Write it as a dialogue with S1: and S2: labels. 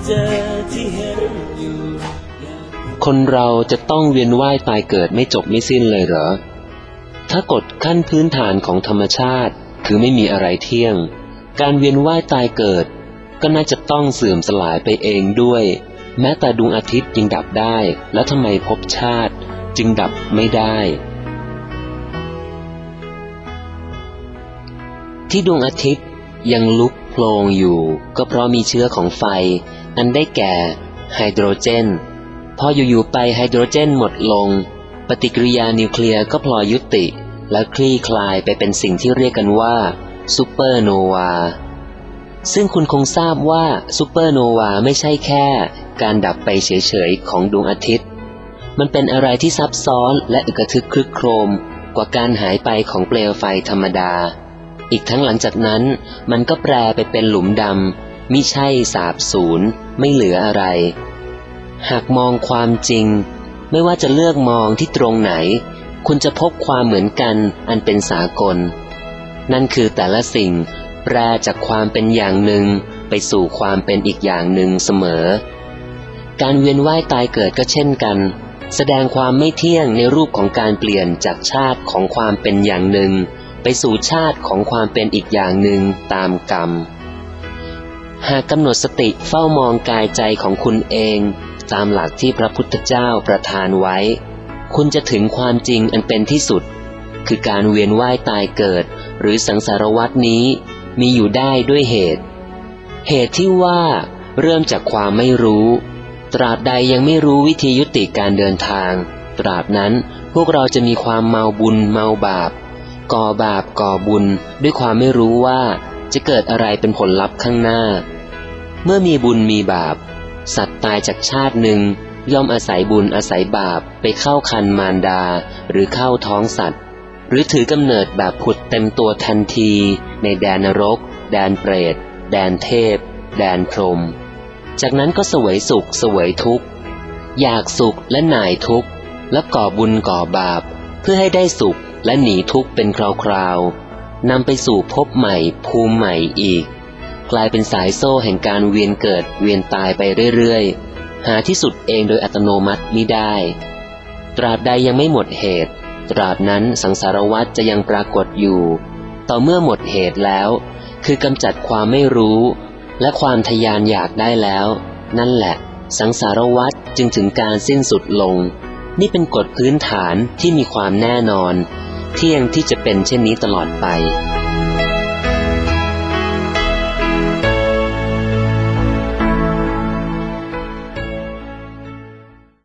S1: จอที่เห็นอยู่
S2: คนเราจะต้องเวียนว่ายตายเกิดไม่จบไม่สิ้นเลยเหรอถ้ากฎขั้นพื้นฐานของธรรมชาติคือไม่มีอะไรเที่ยงการเวียนว่ายตายเกิดก็น่าจะต้องเสื่อมสลายไปเองด้วยแม้แต่ดวงอาทิตย์ยังดับได้แล้วทำไมภพชาติจึงดับไม่ได้ที่ดวงอาทิตย์ยังลุกโผล่อยู่ก็เพราะมีเชื้อของไฟอันได้แก่ไฮโดรเจนพออยู่ๆไปไฮโดรเจนหมดลงปฏิกิริยานิวเคลียร์ก็พลอยยุติและคลี่คลายไปเป็นสิ่งที่เรียกกันว่าซูเปอร์โนวาซึ่งคุณคงทราบว่าซูเปอร์โนวาไม่ใช่แค่การดับไปเฉยๆของดวงอาทิตย์มันเป็นอะไรที่ซับซ้อนและอึกทึกครึกโครมกว่าการหายไปของเปลวไฟธรรมดาอีกทั้งหลังจากนั้นมันก็แปรไปเป็นหลุมดำมิใช่สาบสูญไม่เหลืออะไรหากมองความจริงไม่ว่าจะเลือกมองที่ตรงไหนคุณจะพบความเหมือนกันอันเป็นสากลนั่นคือแต่ละสิ่งแปรจากความเป็นอย่างหนึ่งไปสู่ความเป็นอีกอย่างหนึ่งเสมอการเวียนว่ายตายเกิดก็เช่นกันแสดงความไม่เที่ยงในรูปของการเปลี่ยนจากชาติของความเป็นอย่างหนึ่งไปสู่ชาติของความเป็นอีกอย่างหนึ่งตามกรรมหากกำหนดสติเฝ้ามองกายใจของคุณเองตามหลักที่พระพุทธเจ้าประทานไว้คุณจะถึงความจริงอันเป็นที่สุดคือการเวียนว่ายตายเกิดหรือสังสารวัฏนี้มีอยู่ได้ด้วยเหตุที่ว่าเริ่มจากความไม่รู้ตราบใดยังไม่รู้วิธียุติการเดินทางตราบนั้นพวกเราจะมีความเมาบุญเมาบาปก่อบาปก่อบุญด้วยความไม่รู้ว่าจะเกิดอะไรเป็นผลลัพธ์ข้างหน้าเมื่อมีบุญมีบาปสัตว์ตายจากชาติหนึ่งย่อมอาศัยบุญอาศัยบาปไปเข้าครรภ์มารดาหรือเข้าท้องสัตว์หรือถือกำเนิดแบบผุดเต็มตัวทันทีในแดนนรกแดนเปรตแดนเทพแดนพรหมจากนั้นก็เสวยสุขเสวยทุกข์อยากสุขและหน่ายทุกข์และก่อบุญก่อบาปเพื่อให้ได้สุขและหนีทุกข์เป็นคราวๆนำไปสู่ภพใหม่ภูมิใหม่อีกกลายเป็นสายโซ่แห่งการเวียนเกิดเวียนตายไปเรื่อยๆหาที่สุดเองโดยอัตโนมัติมิได้ตราบใดยังไม่หมดเหตุตราบนั้นสังสารวัฏจะยังปรากฏอยู่ต่อเมื่อหมดเหตุแล้วคือกำจัดความไม่รู้และความทยานอยากได้แล้วนั่นแหละสังสารวัฏจึงถึงการสิ้นสุดลงนี่เป็นกฎพื้นฐานที่มีความแน่นอนเที่ยงที่จะเป็นเช่นนี้ตลอดไป